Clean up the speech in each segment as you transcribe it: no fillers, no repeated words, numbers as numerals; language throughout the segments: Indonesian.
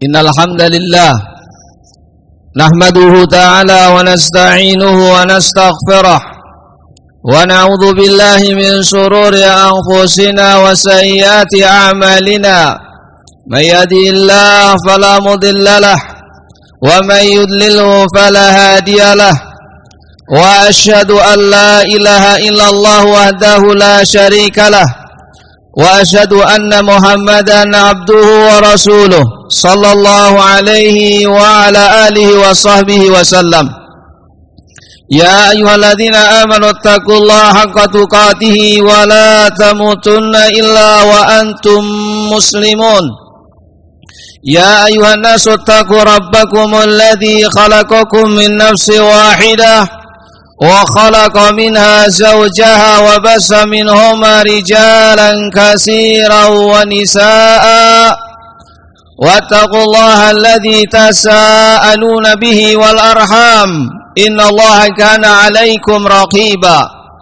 Innal hamdalillah nahmaduhu ta'ala wa nasta'inuhu wa nastaghfiruh wa na'udzu billahi min shururi anfusina wa sayyiati a'malina may yahdihillahu fala mudilla lahu wa may yudlilhu fala hadiya lahu wa asyhadu an la ilaha illallah wahdahu la syarika lahu wa asyhadu anna Muhammadan abduhu wa rasuluh sallallahu alaihi wa ala alihi wa sahbihi wa sallam. Ya ayyuhalladzina amanu taqullaha haqqa tuqatih wa la tamutunna illa wa antum muslimun. Ya ayyuhan nasu taqu rabbakumul ladzi khalaqakum min nafsin wahidah wa khalaqa minha zawjaha wa bassa minhuma rijalan katsiran wa nisaa'a wattaqullaha alladzi tasaaluna bihi wal arham innallaha kana 'alaikum raqiba.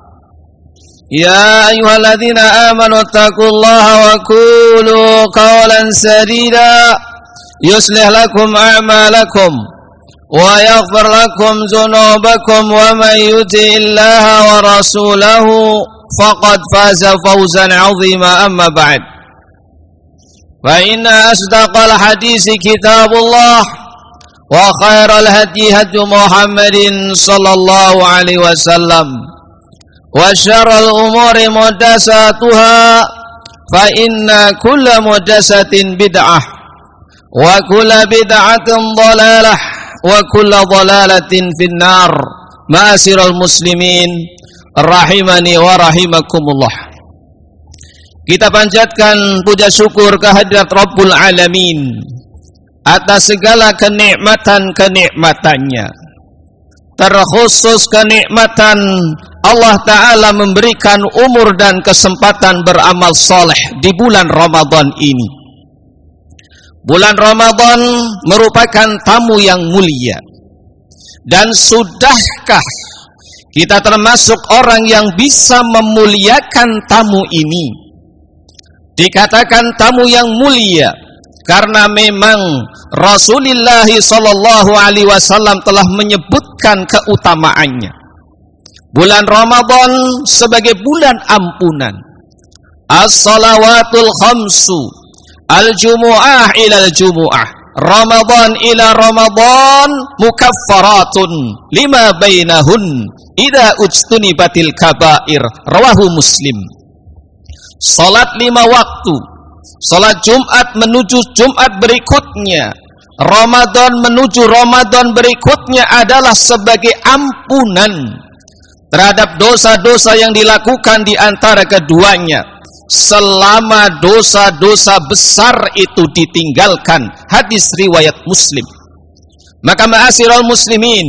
Ya ayyuhalladzina amanu taqullaha wa qulu qawlan sadida yuslih lakum a'malakum wa yaghfir lakum dzunubakum wa may yuti'illaha wa rasulahu faqad faza fawzan 'azima. Amma ba'd. Wa inna asdaqal hadisi kitabullah wa khairal hadi hadi Muhammadin sallallahu alaihi wasallam wa syarrul umuri muhdatsatuha fa inna kulla muhdatsatin bid'ah wa kulla bid'atin dhalalah wa kulla dhalalatin finnar. Ma'asyiral muslimin rahimani wa rahimakumullah. Kita panjatkan puja syukur kehadirat Rabbul Alamin atas segala kenikmatan-kenikmatannya. Terkhusus kenikmatan Allah Ta'ala memberikan umur dan kesempatan beramal soleh di bulan Ramadan ini. Bulan Ramadan merupakan tamu yang mulia. Dan sudahkah kita termasuk orang yang bisa memuliakan tamu ini? Dikatakan tamu yang mulia karena memang Rasulullah sallallahu alaihi wasallam telah menyebutkan keutamaannya. Bulan Ramadan sebagai bulan ampunan. As-salawatul khamsu, al-jumu'ah ila al-jumu'ah, Ramadan ila Ramadan mukaffaratun lima bainahun idza ujtunibatil kabair. Rawahu Muslim. Salat 5 waktu, salat Jumat menuju Jumat berikutnya, Ramadan menuju Ramadan berikutnya adalah sebagai ampunan terhadap dosa-dosa yang dilakukan di antara keduanya selama dosa-dosa besar itu ditinggalkan. Hadis riwayat Muslim. Maka ma'asyiral muslimin,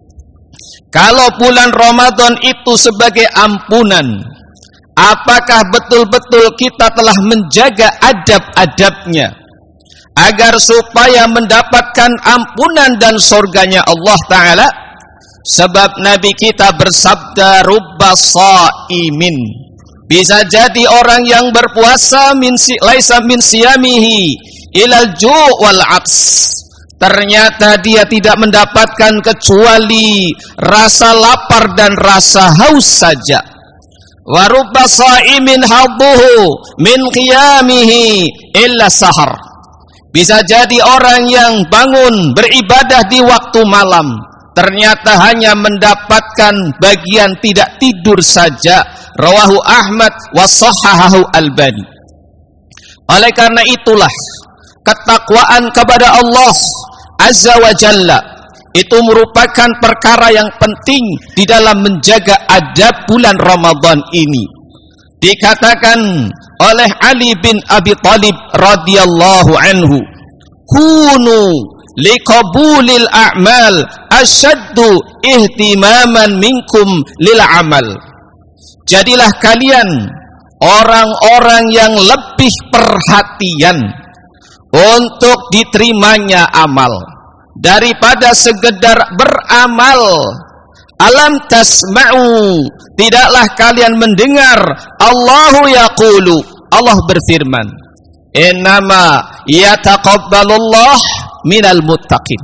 kalau bulan Ramadan itu sebagai ampunan, apakah betul-betul kita telah menjaga adab-adabnya agar supaya mendapatkan ampunan dan surganya Allah Ta'ala? Sebab Nabi kita bersabda, rubba shaimin, bisa jadi orang yang berpuasa laisa min siyamihi ilal ju' wal 'ats, ternyata dia tidak mendapatkan kecuali rasa lapar dan rasa haus saja. Wa rubba shaimin hadduhu min qiyamihi illa sahar, bisa jadi orang yang bangun beribadah di waktu malam ternyata hanya mendapatkan bagian tidak tidur saja. Rawahu Ahmad wa sahhahahu Albani. Oleh karena itulah ketakwaan kepada Allah Azza wa Jalla itu merupakan perkara yang penting di dalam menjaga adab bulan Ramadan ini. Dikatakan oleh Ali bin Abi Thalib radhiyallahu anhu, kunu liqabulil a'mal asyaddu ihtimaman minkum lil amal. Jadilah kalian orang-orang yang lebih perhatian untuk diterimanya amal daripada sekedar beramal. Alam tasma'u, tidaklah kalian mendengar Allahu yaqulu, Allah berfirman, Innama yataqabbalullah minal muttaqin.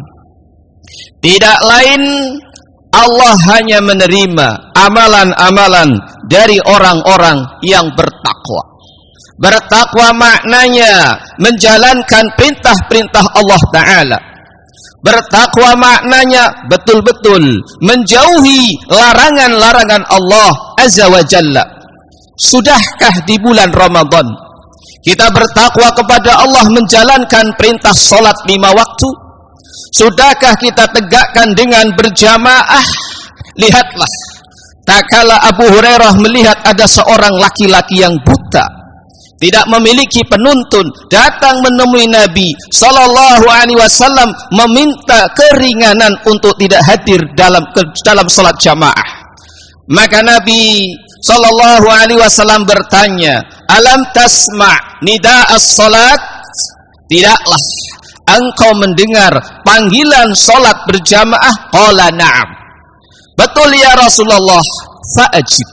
Tidak lain Allah hanya menerima amalan-amalan dari orang-orang yang bertakwa. Bertakwa maknanya menjalankan perintah-perintah Allah Ta'ala. Bertakwa maknanya betul-betul menjauhi larangan-larangan Allah Azza wa Jalla. Sudahkah di bulan Ramadan kita bertakwa kepada Allah menjalankan perintah salat 5 waktu? Sudahkah kita tegakkan dengan berjamaah? Lihatlah, tak kala Abu Hurairah melihat ada seorang laki-laki yang buta, tidak memiliki penuntun, datang menemui Nabi sallallahu alaihi wasallam meminta keringanan untuk tidak hadir dalam salat jamaah. Maka Nabi sallallahu alaihi wasallam bertanya, "Alam tasma' nida'as salat?" Tidaklah engkau mendengar panggilan salat berjamaah? Qala na'am. Betul ya Rasulullah, fa'ajib.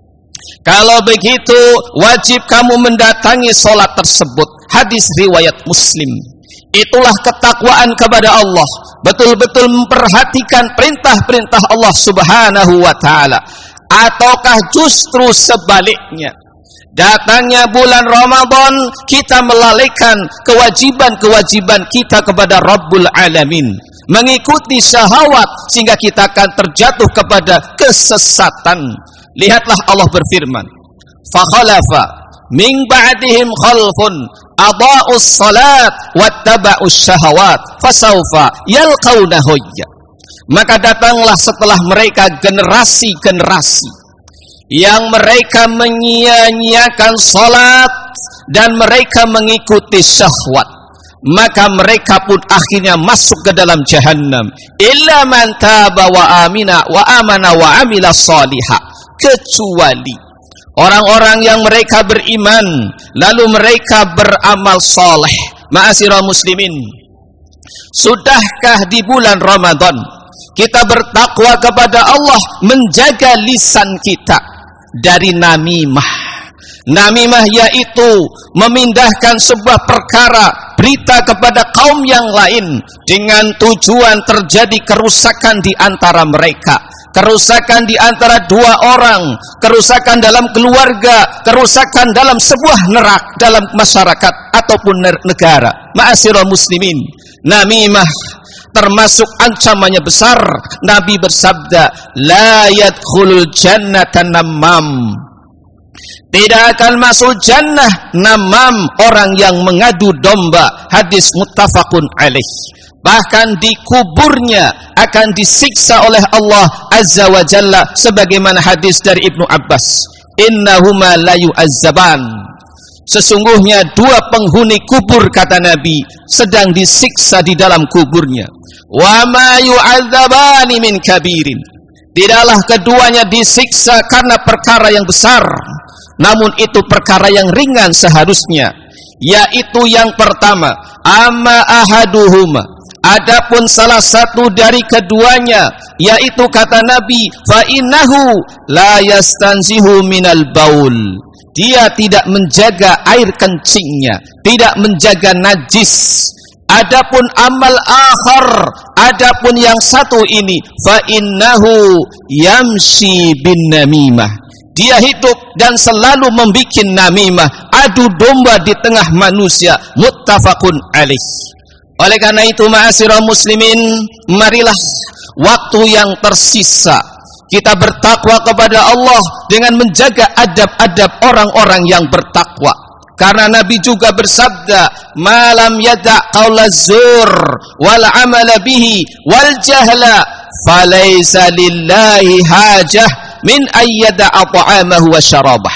Kalau begitu wajib kamu mendatangi salat tersebut. Hadis riwayat Muslim. Itulah ketakwaan kepada Allah, betul-betul memperhatikan perintah-perintah Allah Subhanahu wa taala. Ataukah justru sebaliknya, datangnya bulan Ramadan kita melalaikan kewajiban-kewajiban kita kepada Rabbul Alamin, mengikuti syahwat sehingga kita akan terjatuh kepada kesesatan. Lihatlah Allah berfirman, "Fakhalafa min ba'dihim khalfun adaa'us salat wattaba'us syahawat fasawfa yalqauna ghayya." Maka datanglah setelah mereka generasi-generasi yang mereka menyia-nyiakan salat dan mereka mengikuti syahwat, maka mereka pun akhirnya masuk ke dalam jahannam. Illa man taba wa amana wa amila salihah, kecuali orang-orang yang mereka beriman lalu mereka beramal saleh. Ma'asyiral muslimin, sudahkah di bulan Ramadan kita bertakwa kepada Allah, menjaga lisan kita dari namimah? Namimah yaitu memindahkan sebuah perkara, berita kepada kaum yang lain dengan tujuan terjadi kerusakan di antara mereka, kerusakan di antara dua orang, kerusakan dalam keluarga, kerusakan dalam sebuah neraka, dalam masyarakat ataupun negara. Ma'asyiral muslimin, namimah termasuk ancamannya besar. Nabi bersabda, la yadkhulul jannata namam. Tidak akan masuk jannah namam, orang yang mengadu domba. Hadis muttafaqun alaih. Bahkan di kuburnya akan disiksa oleh Allah Azza wa Jalla, sebagaimana hadis dari Ibnu Abbas, innahuma la yu'azzaban. Sesungguhnya dua penghuni kubur, kata Nabi, sedang disiksa di dalam kuburnya. Wa ma yu'adzabani min kabirin. Tidaklah keduanya disiksa karena perkara yang besar, namun itu perkara yang ringan seharusnya. Yaitu yang pertama, amma ahaduhuma, adapun salah satu dari keduanya, yaitu kata Nabi, fa innahu la yastanzihu minal baul. Dia tidak menjaga air kencingnya, tidak menjaga najis. Adapun amal akhar, adapun yang satu ini, fa innahu yamshi bin namimah. Dia hidup dan selalu membuat namimah, adu domba di tengah manusia. Muttafaqun alaih. Oleh karena itu, ma'asyiral muslimin, marilah waktu yang tersisa kita bertakwa kepada Allah dengan menjaga adab-adab orang-orang yang bertakwa. Karena Nabi juga bersabda, malam yada' qaula zur wal amala bihi wal jahla falaysa lillahi hajah min ayyada'a ta'amahu wa syarabah.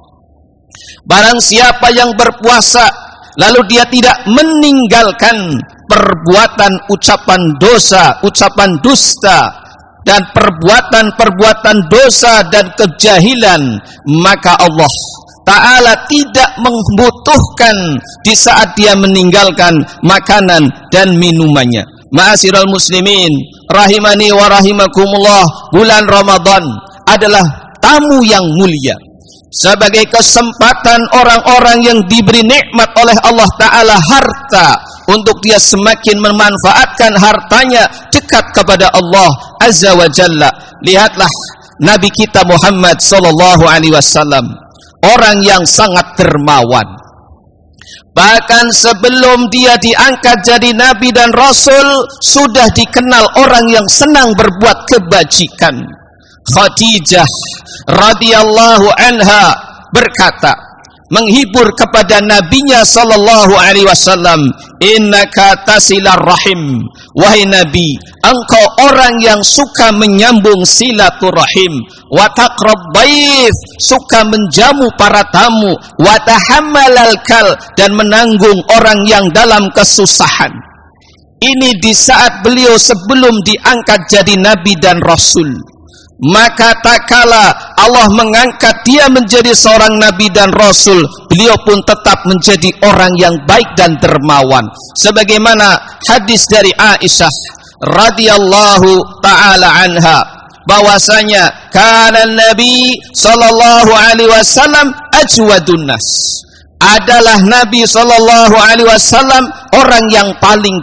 Barang siapa yang berpuasa lalu dia tidak meninggalkan perbuatan ucapan dosa, ucapan dusta, dan perbuatan-perbuatan dosa dan kejahilan, maka Allah Ta'ala tidak membutuhkan di saat dia meninggalkan makanan dan minumannya. Ma'asyiral muslimin, rahimani wa rahimakumullah, bulan Ramadan adalah tamu yang mulia. sebagai kesempatan orang-orang yang diberi nikmat oleh Allah Ta'ala harta, untuk dia semakin memanfaatkan hartanya dekat kepada Allah Azza wa Jalla. Lihatlah Nabi kita Muhammad sallallahu alaihi wasallam, orang yang sangat dermawan. Bahkan sebelum dia diangkat jadi nabi dan rasul, sudah dikenal orang yang senang berbuat kebajikan. Khadijah radhiyallahu anha berkata, menghibur kepada nabinya sallallahu alaihi wasallam, innaka tasilar rahim, wahai nabi, engkau orang yang suka menyambung silaturahim, wa taqrab baith, suka menjamu para tamu, wa tahammalal kal, dan menanggung orang yang dalam kesusahan. Ini di saat beliau sebelum diangkat jadi nabi dan rasul. Maka tak kala Allah mengangkat dia menjadi seorang nabi dan rasul, beliau pun tetap menjadi orang yang baik dan dermawan. Sebagaimana hadis dari Aisyah radhiyallahu taala anha, bahwasanya kana Nabi sallallahu alaihi wasallam ajwadun nas, adalah Nabi sallallahu alaihi wasallam orang yang paling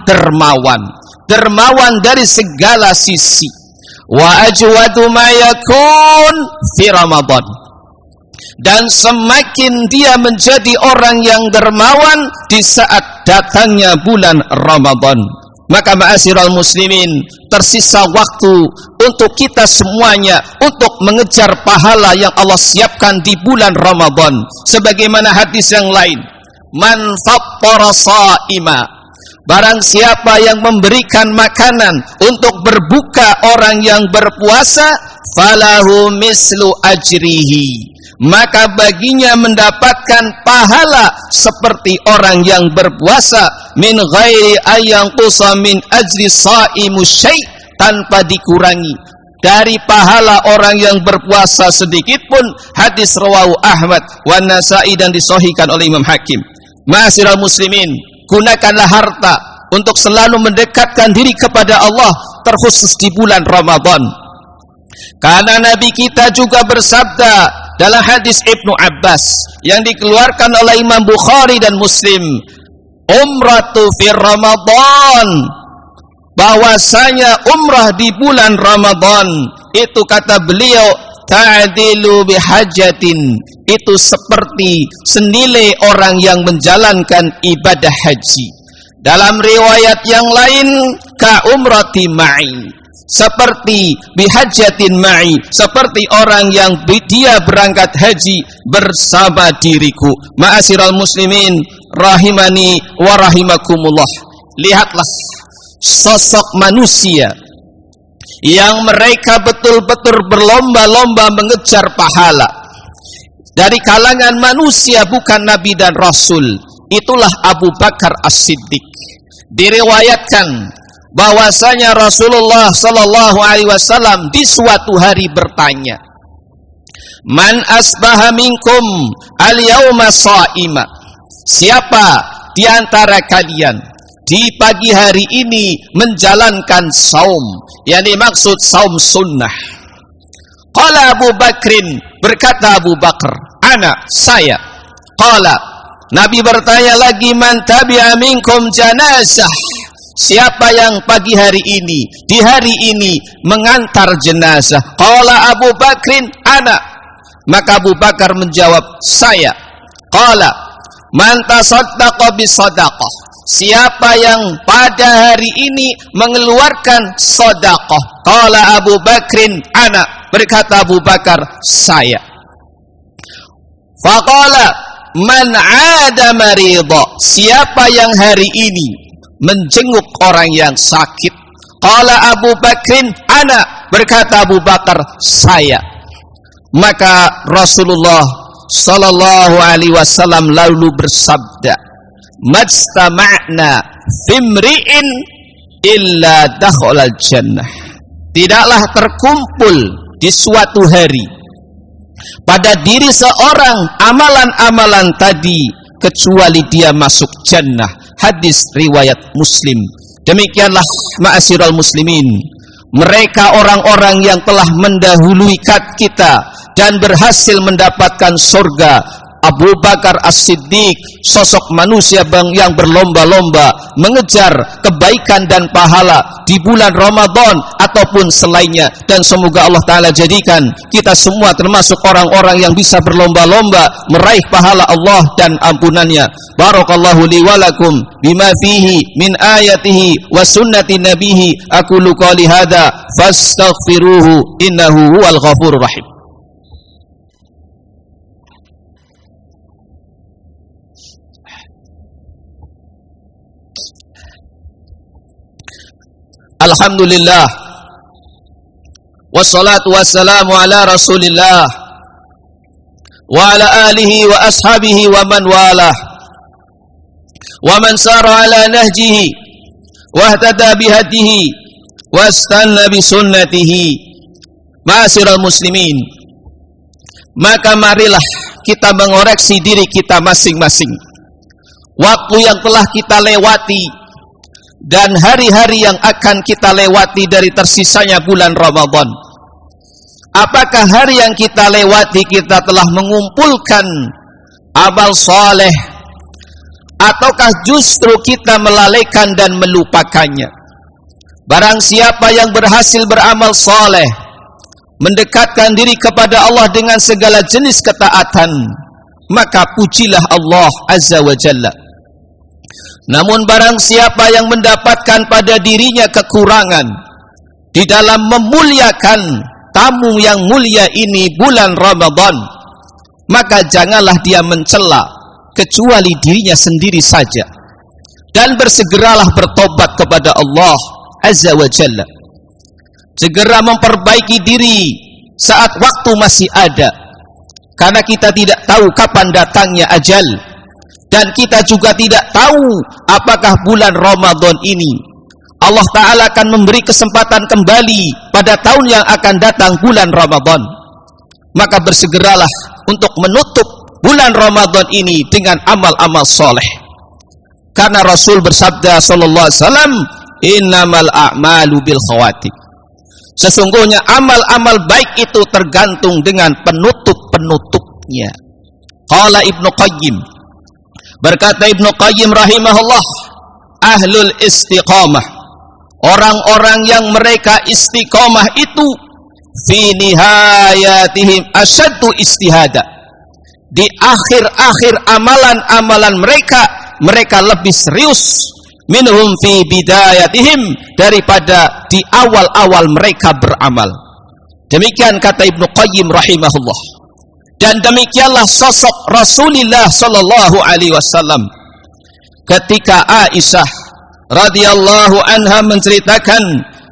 dermawan dari segala sisi. Wa ajwadu ma yakun fi Ramadan, dan semakin dia menjadi orang yang dermawan di saat datangnya bulan Ramadan. Maka ma'asyiral muslimin, tersisa waktu untuk kita semuanya untuk mengejar pahala yang Allah siapkan di bulan Ramadan. Sebagaimana hadis yang lain, man fattara sha'ima, barang siapa yang memberikan makanan untuk berbuka orang yang berpuasa, falahu mislu ajrihi, maka baginya mendapatkan pahala seperti orang yang berpuasa, min ghairi ayyanqusa min ajri shaimu syai', tanpa dikurangi dari pahala orang yang berpuasa sedikit pun. Hadis rawahu Ahmad wa Nasa'i, dan disahihkan oleh Imam Hakim. Ma'asyiral muslimin, gunakanlah harta untuk selalu mendekatkan diri kepada Allah, terkhusus di bulan Ramadan. Karena Nabi kita juga bersabda dalam hadis Ibnu Abbas yang dikeluarkan oleh Imam Bukhari dan Muslim, umratu fi Ramadan, bahwasanya umrah di bulan Ramadan itu, kata beliau, ta'dilu bihajatin, itu seperti senilai orang yang menjalankan ibadah haji. Dalam riwayat yang lain, ka umrati ma'i, seperti bihajatin ma'i, seperti orang yang dia berangkat haji bersama diriku. Ma'asyiral muslimin rahimani wa rahimakumullah, lihatlah sosok manusia yang mereka betul-betul berlomba-lomba mengejar pahala dari kalangan manusia, bukan nabi dan rasul. Itulah Abu Bakar As-Siddiq. Diriwayatkan bahwasanya Rasulullah sallallahu alaihi wasallam di suatu hari bertanya, man asbaha minkum al-yauma sha'ima, siapa di antara kalian di pagi hari ini menjalankan saum, yang dimaksud saum sunnah. Qala Abu Bakrin, berkata Abu Bakar, ana, saya. Qala, Nabi bertanya lagi, man tabi'a minkum janazah, siapa yang pagi hari ini, di hari ini mengantar jenazah? Qala Abu Bakrin, ana. Maka Abu Bakar menjawab, saya. Qala, man tasaddaqa bisadaqah, siapa yang pada hari ini mengeluarkan sedekah? Qala Abu Bakrin, ana. Berkata Abu Bakar, saya. Faqala man 'ada marida, siapa yang hari ini menjenguk orang yang sakit? Qala Abu Bakrin, ana. Berkata Abu Bakar, saya. Maka Rasulullah sallallahu alaihi wasallam lalu bersabda, majtama'na fimri'in illa dakhalal jannah, tidaklah terkumpul di suatu hari pada diri seorang amalan-amalan tadi kecuali dia masuk jannah. Hadis riwayat Muslim. Demikianlah ma'asyiral muslimin, mereka orang-orang yang telah mendahului kita dan berhasil mendapatkan surga. Abu Bakar As-Siddiq, sosok manusia yang berlomba-lomba mengejar kebaikan dan pahala di bulan Ramadan ataupun selainnya. Dan semoga Allah Ta'ala jadikan kita semua termasuk orang-orang yang bisa berlomba-lomba meraih pahala Allah dan ampunannya. Barakallahu li walakum bima fihi min ayatihi wa sunnati nabihi. Aqulu qali hadha fastaghfiruhu innahu huwal ghafurur rahim. Alhamdulillah, wassalatu wassalamu ala rasulillah wa ala alihi wa ashabihi wa man walah wa man sara ala nahjihi wa ihtada bihadihi wa istanna bisunnatihi. Ma'asyiral muslimin, maka marilah kita mengoreksi diri kita masing-masing. Waktu yang telah kita lewati dan hari-hari yang akan kita lewati dari tersisanya bulan Ramadan. Apakah hari yang kita lewati kita telah mengumpulkan amal soleh, ataukah justru kita melalaikan dan melupakannya? Barang siapa yang berhasil beramal soleh, mendekatkan diri kepada Allah dengan segala jenis ketaatan, maka pujilah Allah Azza wa Jalla. Namun barang siapa yang mendapatkan pada dirinya kekurangan di dalam memuliakan tamu yang mulia ini bulan Ramadan, maka janganlah dia mencela kecuali dirinya sendiri saja, dan bersegeralah bertobat kepada Allah Azza wa Jalla. Segera memperbaiki diri saat waktu masih ada, karena kita tidak tahu kapan datangnya ajal. Dan kita juga tidak tahu apakah bulan Ramadan ini Allah Ta'ala akan memberi kesempatan kembali pada tahun yang akan datang bulan Ramadan. Maka bersegeralah untuk menutup bulan Ramadan ini dengan amal-amal soleh. Karena Rasul bersabda sallallahu alaihi wasallam, innamal a'malu bil khawatim. Sesungguhnya amal-amal baik itu tergantung dengan penutup-penutupnya. Qala Ibnu Qayyim, berkata Ibnu Qayyim rahimahullah, ahlul istiqamah, orang-orang yang mereka istiqamah itu fi nihayatihim asyaddu istihada. Di akhir-akhir amalan-amalan mereka lebih serius minhum fi bidayatihim, daripada di awal-awal mereka beramal. Demikian kata Ibnu Qayyim rahimahullah. Dan demikianlah sosok Rasulullah sallallahu alaihi wasallam. Ketika Aisyah radhiyallahu anha menceritakan,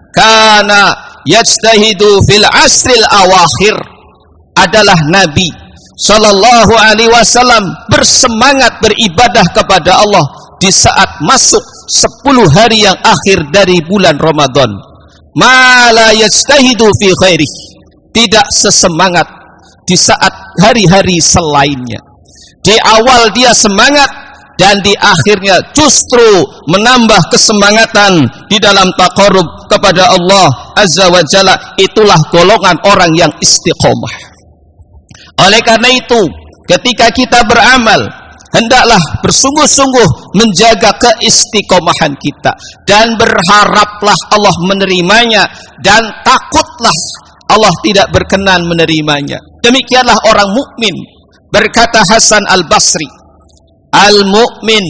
kana yajtahidu fil asril awakhir, adalah Nabi sallallahu alaihi wasallam bersemangat beribadah kepada Allah di saat masuk 10 hari yang akhir dari bulan Ramadan. Ma la yajtahidu fi khairih, tidak sesemangat di saat hari-hari selainnya. Di awal dia semangat, dan di akhirnya justru menambah kesemangatan di dalam taqarrub kepada Allah Azza wa Jalla. Itulah golongan orang yang istiqomah. Oleh karena itu, ketika kita beramal, hendaklah bersungguh-sungguh menjaga keistiqomahan kita, dan berharaplah Allah menerimanya, dan takutlah Allah tidak berkenan menerimanya. Demikianlah orang mukmin. Berkata Hasan Al-Basri, al-mu'min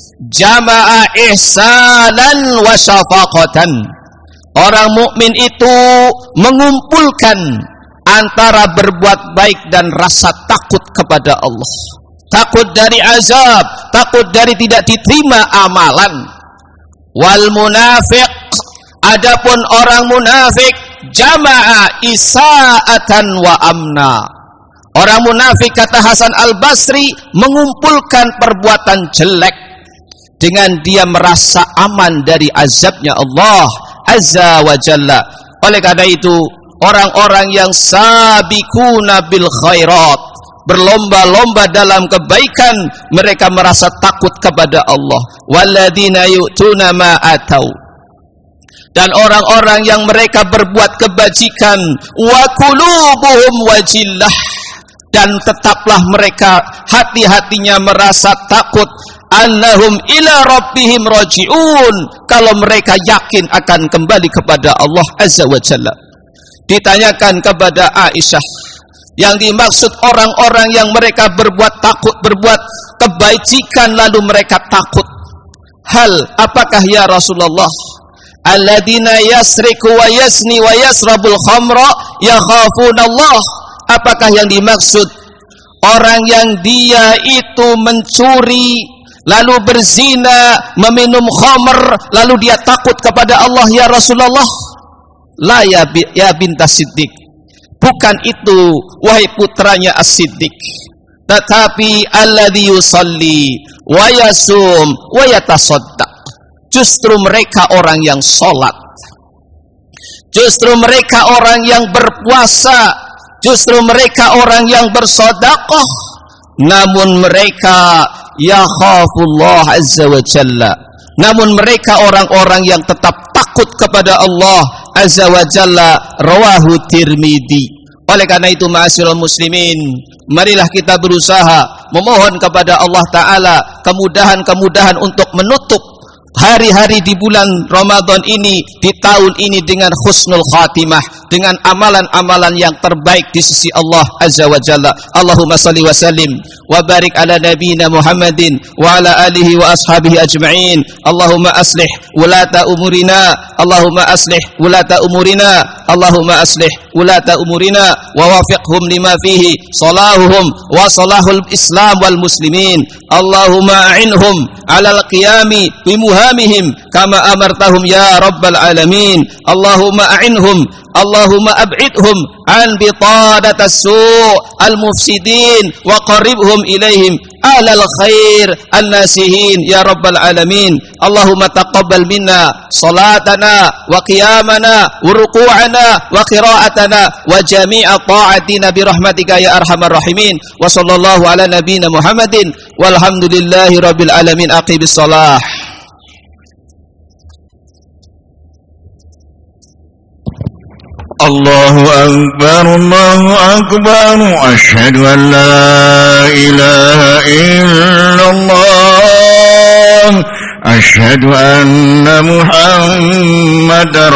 jama'a ihsanan wa syafaqatan. Orang mukmin itu mengumpulkan antara berbuat baik dan rasa takut kepada Allah. Takut dari azab, takut dari tidak diterima amalan. Wal munafiq, adapun orang munafik, jama'a isaatan wa amna. Orang munafik, kata Hasan Al-Basri, mengumpulkan perbuatan jelek dengan dia merasa aman dari azabnya Allah Azza wa Jalla. Oleh karena itu, orang-orang yang sabiquna bil khairat, berlomba-lomba dalam kebaikan, mereka merasa takut kepada Allah. Walladzina yu'tuna ma atau, Dan orang-orang yang mereka berbuat kebajikan, wa qulubuhum wajillah, dan tetaplah mereka hati-hatinya merasa takut, annahum ila rabbihim raji'un, kalau mereka yakin akan kembali kepada Allah Azza wa Jalla. Ditanyakan kepada Aisyah, yang dimaksud orang-orang yang mereka berbuat takut, berbuat kebajikan lalu mereka takut, hal apakah ya Rasulullah? Alladzina yasriku wa yasni wa yasrabul khamra yakhafunallah. Apakah yang dimaksud? Orang yang dia itu mencuri, lalu berzina, meminum khamr, lalu dia takut kepada Allah ya Rasulullah? La ya bintas Siddiq. Bukan itu wahai putranya As-Siddiq. Tetapi alladzi yusalli wa yasum wa yatasaddaq. Justru mereka orang yang sholat, justru mereka orang yang berpuasa, justru mereka orang yang bersedekah, namun mereka yakhafullah azza wa jalla, namun mereka orang-orang yang tetap takut kepada Allah azza wa jalla. Rawahu Tirmidzi. Oleh karena itu ma'asyiral muslimin, marilah kita berusaha memohon kepada Allah Ta'ala kemudahan-kemudahan untuk menutup hari-hari di bulan Ramadan ini, di tahun ini dengan husnul khatimah, dengan amalan-amalan yang terbaik di sisi Allah Azza wa Jalla. Allahumma salli wa sallim wa barik ala nabiyina Muhammadin wa ala alihi wa ashabihi ajma'in. Allahumma aslih wulata umurina, Allahumma aslih wulata umurina, Allahumma aslih wulata umurina wa wafiqhum lima fihi salahuhum wa salahul Islam wal muslimin. Allahumma a'inhum ala al-qiyami bimuhamihim kama amartahum ya rabbal alamin. Allahumma a'inhum, Allahumma ab'idhum an bitadatas su' al-mufsidin wa qaribhum ilaihim alal khair an-nasihin ya rabbal alamin. Allahumma taqabbal minna salatana wa qiyamana wa ruku'ana wa qira'atana wa jami'a ta'atina bi rahmatika ya arhamar rahimin. Wa sallallahu ala nabiyyina Muhammadin walhamdulillahi rabbil alamin. Aqibis shalah. Allahu Akbar, Allahu Akbar, asyhadu an la ilaha illallah, asyhadu anna Muhammadar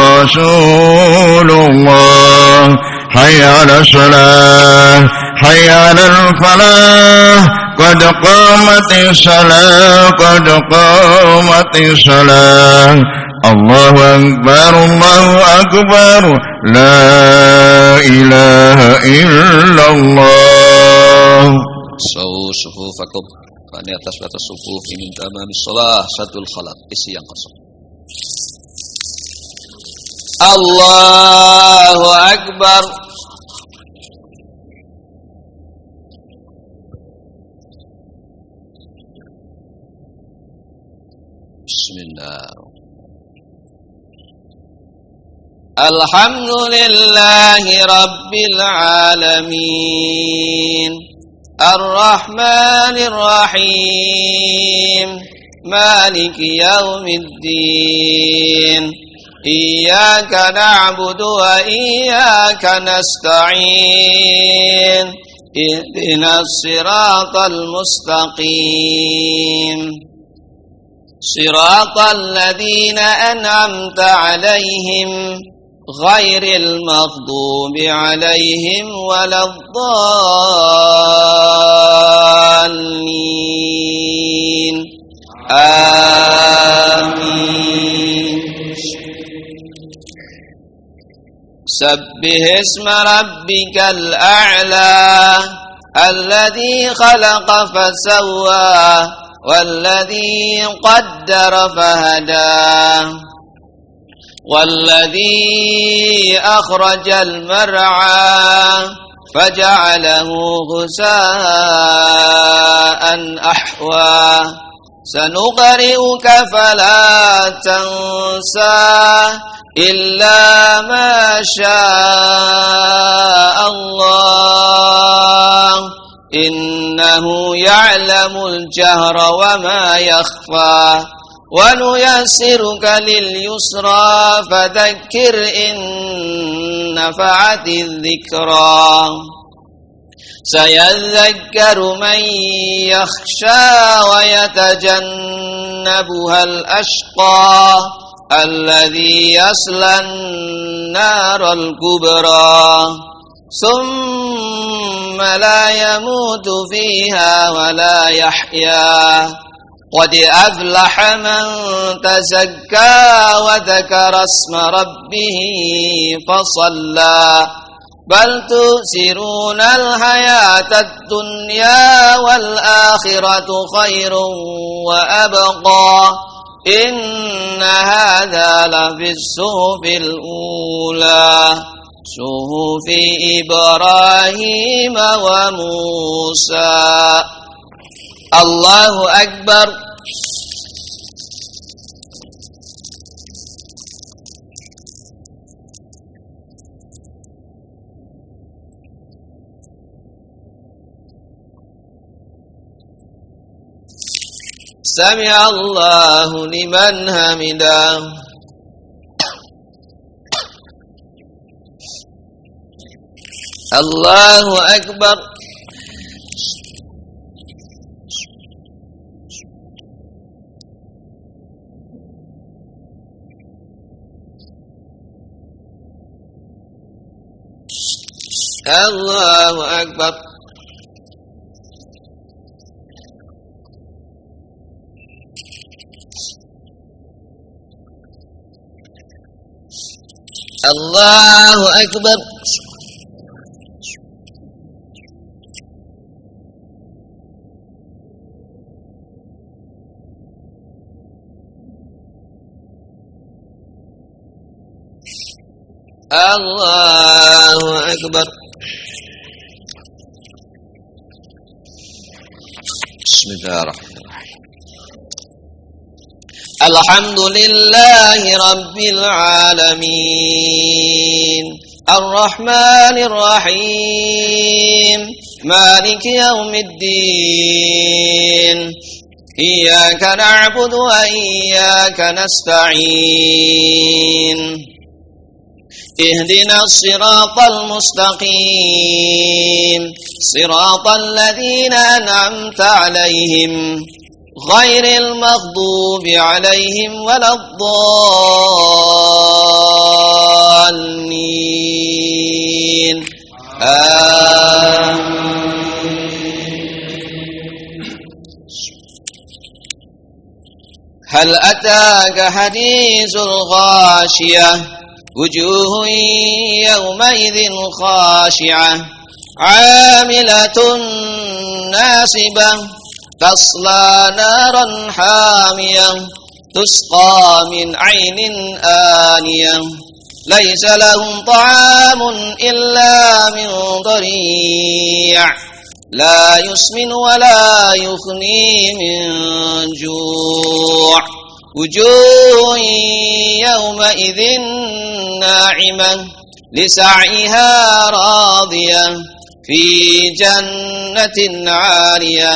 Rasulullah. Hayya 'alas shalah, hayya 'alal falah, qad qamatis shalah, qad qamatis shalah. Allahu Akbar, Allahu Akbar, la ilaha illallah. Sawu sufufakum, di atas batas sufuf min tamamis shalah satul khalaq, isi yang kosong. Allahu Akbar. Bismillah. Alhamdulillahi rabbil alamin, ar-rahmanir rahim, maliki yaumiddin, iyyaka na'budu wa iyyaka nasta'in, ihdinas siratal mustaqim, siratal ladzina an'amta 'alaihim ghairil maghdubi 'alaihim waladdallin. Amin. Sabbih isma rabbikal a'la alladhi khalaqa fasawwa walladhi qaddara fahada والذي أخرج المرعى فجعله غثاء أحوى سنقرئك فلا تنسى إلا ما شاء الله إنه يعلم الجهر وما يخفى ونيسرك لليسرى فذكر إن نفعت الذكرى سيذكر من يخشى ويتجنبها الأشقى الذي يصلى النار الكبرى ثم لا يموت فيها ولا يحيا قد أفلح من تزكى وذكر اسم ربه فصلى بل تؤثرون الحياة الدنيا والآخرة خير وأبقى إن هذا لفي الصحف الأولى صحف إبراهيم وموسى. الله أكبر. سمع الله لمن حمده. الله أكبر. الله أكبر. الله أكبر. الله أكبر. بسم الله الرحمن الرحيم. الحمد لله رب العالمين الرحمن الرحيم مالك يوم الدين إياك نعبد وإياك نستعين اهدنا الصراط المستقيم صراط الذين أنعمت عليهم غير المغضوب عليهم ولا الضالين هل أتاك حديث الغاشية وجوه يومئذ خاشعة عاملة ناصبة تصلى نارا حامية تسقى من عين آنية ليس لهم طعام إلا من ضريع لا يسمن ولا يغني من جوع وجوه يومئذ ناعمة لسعيها راضية في جنة عالية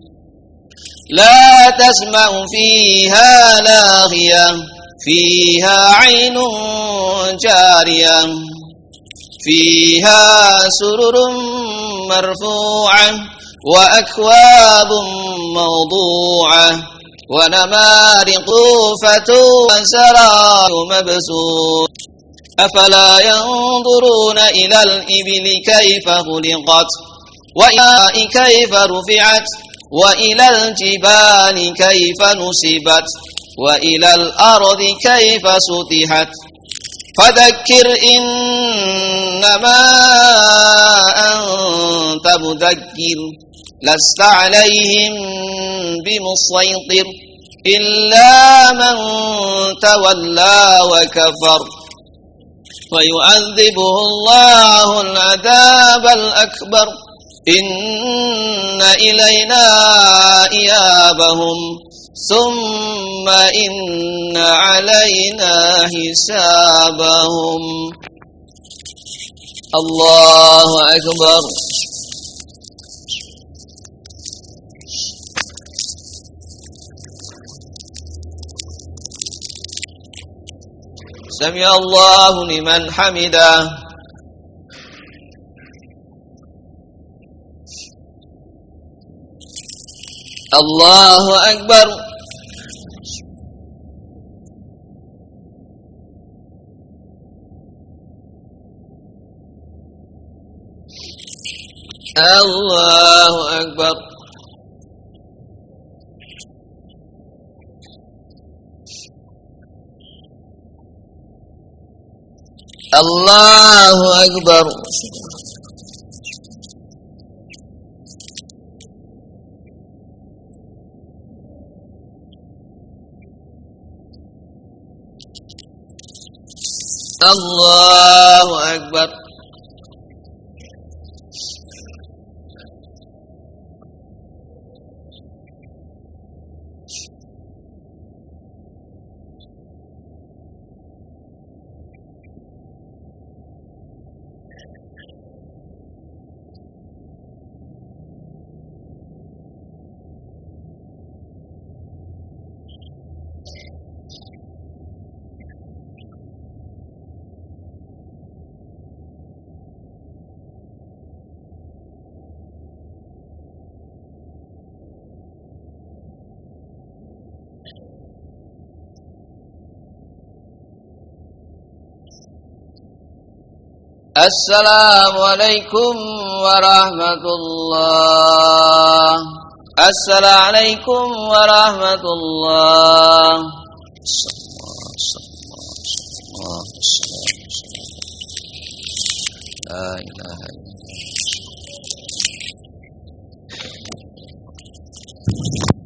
لا تسمع فيها لاغية فيها عين جارية فيها سرر مرفوعة وأكواب موضوعة ونمارق مصفوفة وزرابي مبثوثة أفلا ينظرون إلى الإبل كيف خلقت وإلى كيف رفعت وإلى الجبال كيف نصبت وإلى الأرض كيف سطحت فذكر إنما أنت مذكر لست عليهم بمسيطر إلا من تولى وكفر ويعذبه الله العذاب الأكبر إن إلينا إيابهم ثم إن علينا حسابهم. الله أكبر. سمع الله لمن حمده الله أكبر الله أكبر الله أكبر الله أكبر السلام عليكم ورحمة الله السلام عليكم ورحمة الله لا إله إلا الله